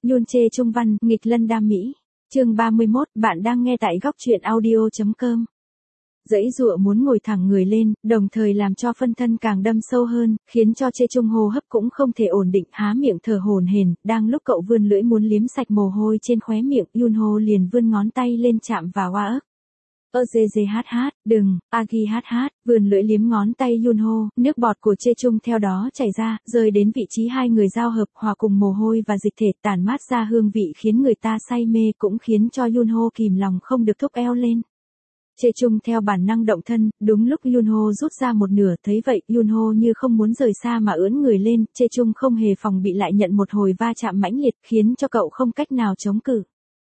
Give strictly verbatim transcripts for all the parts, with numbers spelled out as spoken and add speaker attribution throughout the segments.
Speaker 1: Yoon Chae Chung văn, nghịch lân đam mỹ. Chương ba mươi mốt, bạn đang nghe tại góc truyện audio chấm com. Dãy dụa muốn ngồi thẳng người lên, đồng thời làm cho phân thân càng đâm sâu hơn, khiến cho Chae Chung hô hấp cũng không thể ổn định, há miệng thở hổn hển. Đang lúc cậu vươn lưỡi muốn liếm sạch mồ hôi trên khóe miệng, Yoon Ho liền vươn ngón tay lên chạm vào oa ức. Ơ dê dê hát hát, đừng, Agi hát hát, vươn lưỡi liếm ngón tay Yoon Ho, nước bọt của Chae Chung theo đó chảy ra, rơi đến vị trí hai người giao hợp, hòa cùng mồ hôi và dịch thể, tản mát ra hương vị khiến người ta say mê, cũng khiến cho Yoon Ho kìm lòng không được thúc eo lên. Chae Chung theo bản năng động thân, đúng lúc Yoon Ho rút ra một nửa, thấy vậy, Yoon Ho như không muốn rời xa mà ưỡn người lên, Chae Chung không hề phòng bị lại nhận một hồi va chạm mãnh liệt, khiến cho cậu không cách nào chống cự.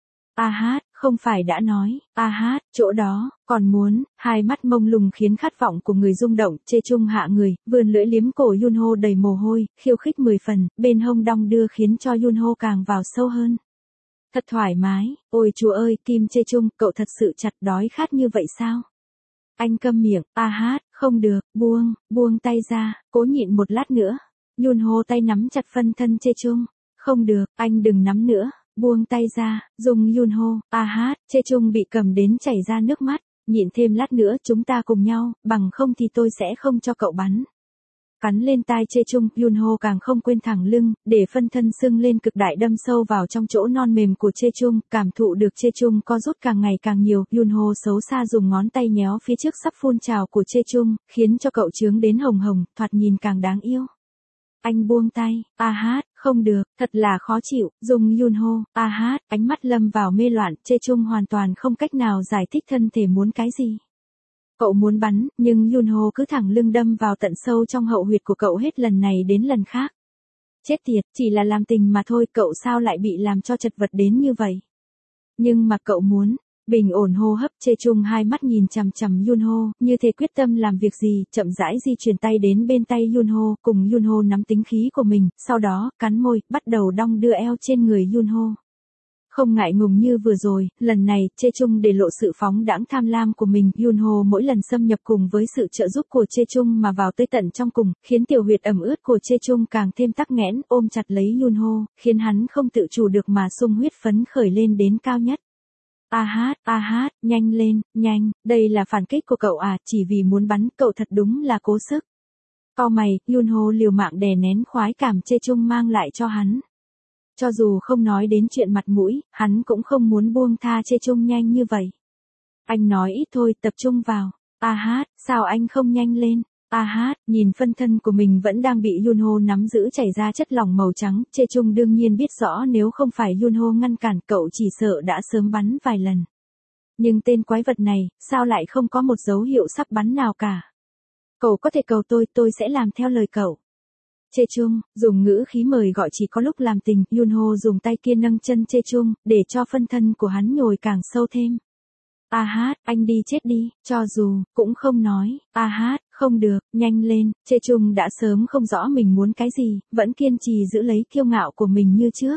Speaker 1: A hát, không phải đã nói, a hát, chỗ đó, còn muốn, hai mắt mông lung khiến khát vọng của người rung động, Chae Chung hạ người, vươn lưỡi liếm cổ Yoon Ho đầy mồ hôi, khiêu khích mười phần, bên hông đong đưa khiến cho Yoon Ho càng vào sâu hơn. Thật thoải mái, ôi chúa ơi, Kim Chae Chung, cậu thật sự chặt đói khát như vậy sao? Anh câm miệng, a hát, không được, buông, buông tay ra, cố nhịn một lát nữa. Yoon Ho tay nắm chặt phân thân Chae Chung, không được, anh đừng nắm nữa. Buông tay ra, dùng Yoon Ho, a hát, Chae Chung bị cầm đến chảy ra nước mắt, nhịn thêm lát nữa chúng ta cùng nhau, bằng không thì tôi sẽ không cho cậu bắn. Cắn lên tai Chae Chung, Yoon Ho càng không quên thẳng lưng, để phân thân sưng lên cực đại đâm sâu vào trong chỗ non mềm của Chae Chung, cảm thụ được Chae Chung co rút càng ngày càng nhiều, Yoon Ho xấu xa dùng ngón tay nhéo phía trước sắp phun trào của Chae Chung, khiến cho cậu chướng đến hồng hồng, thoạt nhìn càng đáng yêu. Anh buông tay, a hát, không được, thật là khó chịu, dùng Yoon Ho, a hát, ánh mắt lâm vào mê loạn, Chae Chung hoàn toàn không cách nào giải thích thân thể muốn cái gì. Cậu muốn bắn, nhưng Yoon Ho cứ thẳng lưng đâm vào tận sâu trong hậu huyệt của cậu hết lần này đến lần khác. Chết tiệt, chỉ là làm tình mà thôi, cậu sao lại bị làm cho chật vật đến như vậy? Nhưng mà cậu muốn. Bình ổn hô hấp, Chae Chung hai mắt nhìn chằm chằm Yoon Ho, như thể quyết tâm làm việc gì, chậm rãi di chuyển tay đến bên tay Yoon Ho, cùng Yoon Ho nắm tính khí của mình, sau đó, cắn môi, bắt đầu đong đưa eo trên người Yoon Ho. Không ngại ngùng như vừa rồi, lần này, Chae Chung để lộ sự phóng đãng tham lam của mình, Yoon Ho mỗi lần xâm nhập cùng với sự trợ giúp của Chae Chung mà vào tới tận trong cùng, khiến tiểu huyệt ẩm ướt của Chae Chung càng thêm tắc nghẽn, ôm chặt lấy Yoon Ho, khiến hắn không tự chủ được mà sung huyết phấn khởi lên đến cao nhất. A hát, a hát, nhanh lên, nhanh, đây là phản kích của cậu à, chỉ vì muốn bắn, cậu thật đúng là cố sức. Cau mày, Yoon Ho liều mạng đè nén khoái cảm Chae Chung mang lại cho hắn. Cho dù không nói đến chuyện mặt mũi, hắn cũng không muốn buông tha Chae Chung nhanh như vậy. Anh nói ít thôi, tập trung vào. A hát, sao anh không nhanh lên? A hát, nhìn phân thân của mình vẫn đang bị Yoon Ho nắm giữ chảy ra chất lỏng màu trắng, Chae Chung đương nhiên biết rõ nếu không phải Yoon Ho ngăn cản, cậu chỉ sợ đã sớm bắn vài lần. Nhưng tên quái vật này, sao lại không có một dấu hiệu sắp bắn nào cả? Cậu có thể cầu tôi, tôi sẽ làm theo lời cậu. Chae Chung, dùng ngữ khí mời gọi chỉ có lúc làm tình, Yoon Ho dùng tay kia nâng chân Chae Chung, để cho phân thân của hắn nhồi càng sâu thêm. A hát, anh đi chết đi, cho dù, cũng không nói, a hát, không được, nhanh lên, Chae Chung đã sớm không rõ mình muốn cái gì, vẫn kiên trì giữ lấy kiêu ngạo của mình như trước.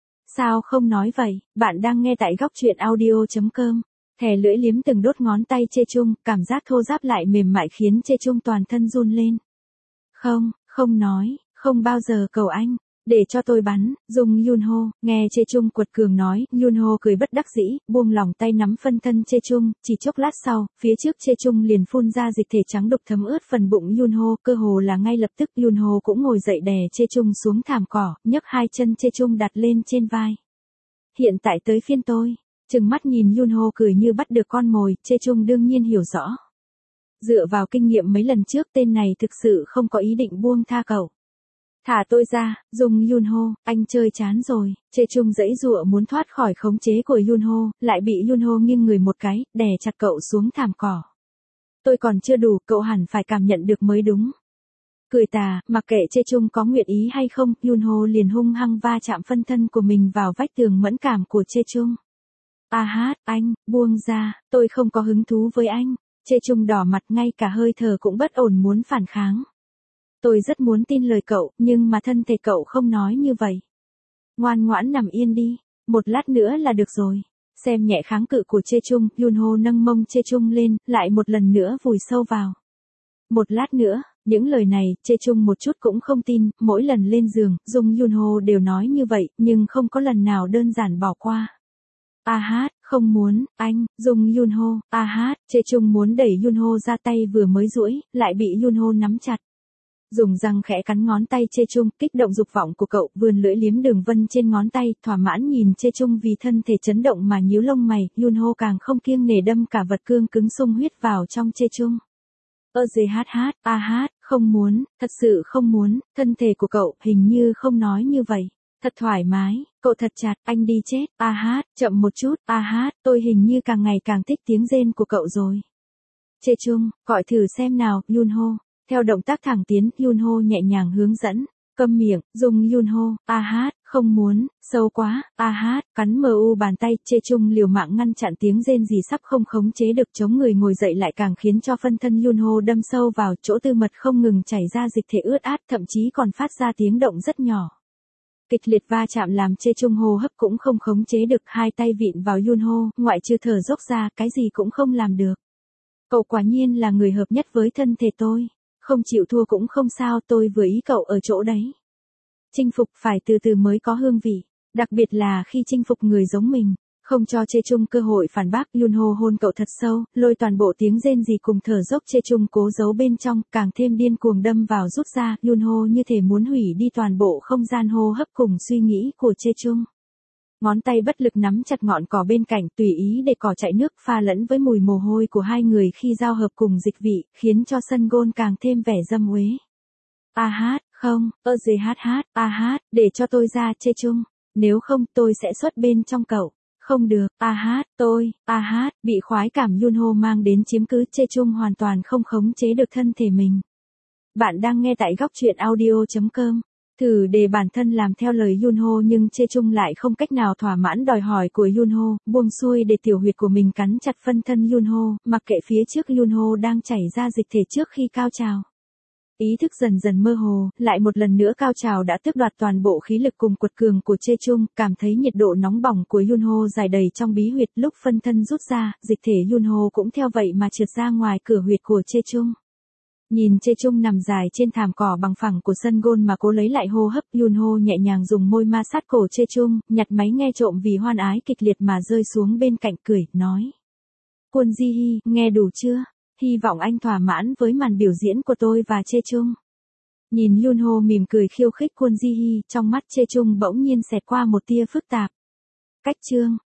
Speaker 1: Sao không nói vậy, bạn đang nghe tại góc truyện audio chấm com. Thè lưỡi liếm từng đốt ngón tay Chae Chung, cảm giác thô ráp lại mềm mại khiến Chae Chung toàn thân run lên. Không, không nói, không bao giờ cầu anh. Để cho tôi bắn, dùng Yoon Ho, nghe Chae Chung quật cường nói, Yoon Ho cười bất đắc dĩ, buông lỏng tay nắm phân thân Chae Chung, chỉ chốc lát sau, phía trước Chae Chung liền phun ra dịch thể trắng đục thấm ướt phần bụng Yoon Ho, cơ hồ là ngay lập tức Yoon Ho cũng ngồi dậy đè Chae Chung xuống thảm cỏ, nhấc hai chân Chae Chung đặt lên trên vai. Hiện tại tới phiên tôi, trừng mắt nhìn Yoon Ho cười như bắt được con mồi, Chae Chung đương nhiên hiểu rõ. Dựa vào kinh nghiệm mấy lần trước, tên này thực sự không có ý định buông tha cậu. Thả tôi ra, dùng Yoon Ho, anh chơi chán rồi, Chae Chung giãy giụa muốn thoát khỏi khống chế của Yoon Ho, lại bị Yoon Ho nghiêng người một cái, đè chặt cậu xuống thảm cỏ. Tôi còn chưa đủ, cậu hẳn phải cảm nhận được mới đúng. Cười tà, mặc kệ Chae Chung có nguyện ý hay không, Yoon Ho liền hung hăng va chạm phân thân của mình vào vách tường mẫn cảm của Chae Chung. A hát, anh, buông ra, tôi không có hứng thú với anh. Chae Chung đỏ mặt, ngay cả hơi thở cũng bất ổn muốn phản kháng. Tôi rất muốn tin lời cậu, nhưng mà thân thể cậu không nói như vậy. Ngoan ngoãn nằm yên đi, một lát nữa là được rồi. Xem nhẹ kháng cự của Chae Chung, Yoon Ho nâng mông Chae Chung lên, lại một lần nữa vùi sâu vào. Một lát nữa, Những lời này, Chê Chung một chút cũng không tin, mỗi lần lên giường, Jung Yun Ho đều nói như vậy, nhưng không có lần nào đơn giản bỏ qua. A hát, không muốn, anh, Jung Yun Ho, a hát, Chê Chung muốn đẩy Yun Ho ra tay vừa mới duỗi, lại bị Yun Ho nắm chặt. Dùng răng khẽ cắn ngón tay Chê Chung, kích động dục vọng của cậu, vươn lưỡi liếm đường vân trên ngón tay, thỏa mãn nhìn Chê Chung vì thân thể chấn động mà nhíu lông mày, Yun Ho càng không kiêng nể đâm cả vật cương cứng sung huyết vào trong Chê Chung. Ơ dê hát hát, a hát, không muốn, thật sự không muốn, thân thể của cậu hình như không nói như vậy. Thật thoải mái, cậu thật chặt, anh đi chết, a hát, chậm một chút, a hát, tôi hình như càng ngày càng thích tiếng rên của cậu rồi. Chê Chung, gọi thử xem nào, Yun Ho. Theo động tác thẳng tiến, Yun Ho nhẹ nhàng hướng dẫn, câm miệng, Jung Yun Ho, a hát, không muốn, sâu quá, a hát, cắn mờ u bàn tay, Chê Chung liều mạng ngăn chặn tiếng rên rỉ sắp không khống chế được chống người ngồi dậy lại càng khiến cho phân thân Yun Ho đâm sâu vào chỗ tư mật không ngừng chảy ra dịch thể ướt át, thậm chí còn phát ra tiếng động rất nhỏ. Kịch liệt va chạm làm Chê Chung hô hấp cũng không khống chế được, hai tay vịn vào Yun Ho, ngoại trừ thở dốc ra, cái gì cũng không làm được. Cậu quả nhiên là người hợp nhất với thân thể tôi. Không chịu thua cũng không sao, tôi vừa ý cậu ở chỗ đấy. Chinh phục phải từ từ mới có hương vị, đặc biệt là khi chinh phục người giống mình. Không cho Chê Chung cơ hội phản bác, Yun Ho hôn cậu thật sâu, lôi toàn bộ tiếng rên rỉ cùng thở dốc Chê Chung cố giấu bên trong, càng thêm điên cuồng đâm vào rút ra, Yun Ho như thể muốn hủy đi toàn bộ không gian hô hấp cùng suy nghĩ của Chê Chung. Ngón tay bất lực nắm chặt ngọn cỏ bên cạnh, tùy ý để cỏ chạy nước pha lẫn với mùi mồ hôi của hai người khi giao hợp cùng dịch vị, khiến cho sân gôn càng thêm vẻ dâm uế. A hát, không, ơ dê hát hát, a hát, để cho tôi ra, Chê Chung, nếu không tôi sẽ xuất bên trong cậu. Không được, a hát, tôi, a hát, bị khoái cảm Yun Ho mang đến chiếm cứ, Chê Chung hoàn toàn không khống chế được thân thể mình. Bạn đang nghe tại góc truyện audio chấm com. Thử để bản thân làm theo lời Yun Ho nhưng Chê Chung lại không cách nào thỏa mãn đòi hỏi của Yun Ho, buông xuôi để tiểu huyệt của mình cắn chặt phân thân Yun Ho, mặc kệ phía trước Yun Ho đang chảy ra dịch thể trước khi cao trào. Ý thức dần dần mơ hồ, lại một lần nữa cao trào đã tước đoạt toàn bộ khí lực cùng quật cường của Chê Chung, cảm thấy nhiệt độ nóng bỏng của Yun Ho dài đầy trong bí huyệt, lúc phân thân rút ra, dịch thể Yun Ho cũng theo vậy mà trượt ra ngoài cửa huyệt của Chê Chung. Nhìn Chê Chung nằm dài trên thảm cỏ bằng phẳng của sân gôn mà cố lấy lại hô hấp, Yun Ho nhẹ nhàng dùng môi ma sát cổ Chê Chung, nhặt máy nghe trộm vì hoan ái kịch liệt mà rơi xuống bên cạnh cười, nói. Kwon Ji Hee, nghe đủ chưa? Hy vọng anh thỏa mãn với màn biểu diễn của tôi và Chê Chung. Nhìn Yun Ho mỉm cười khiêu khích Kwon Ji Hee, trong mắt Chê Chung bỗng nhiên xẹt qua một tia phức tạp. Cách chương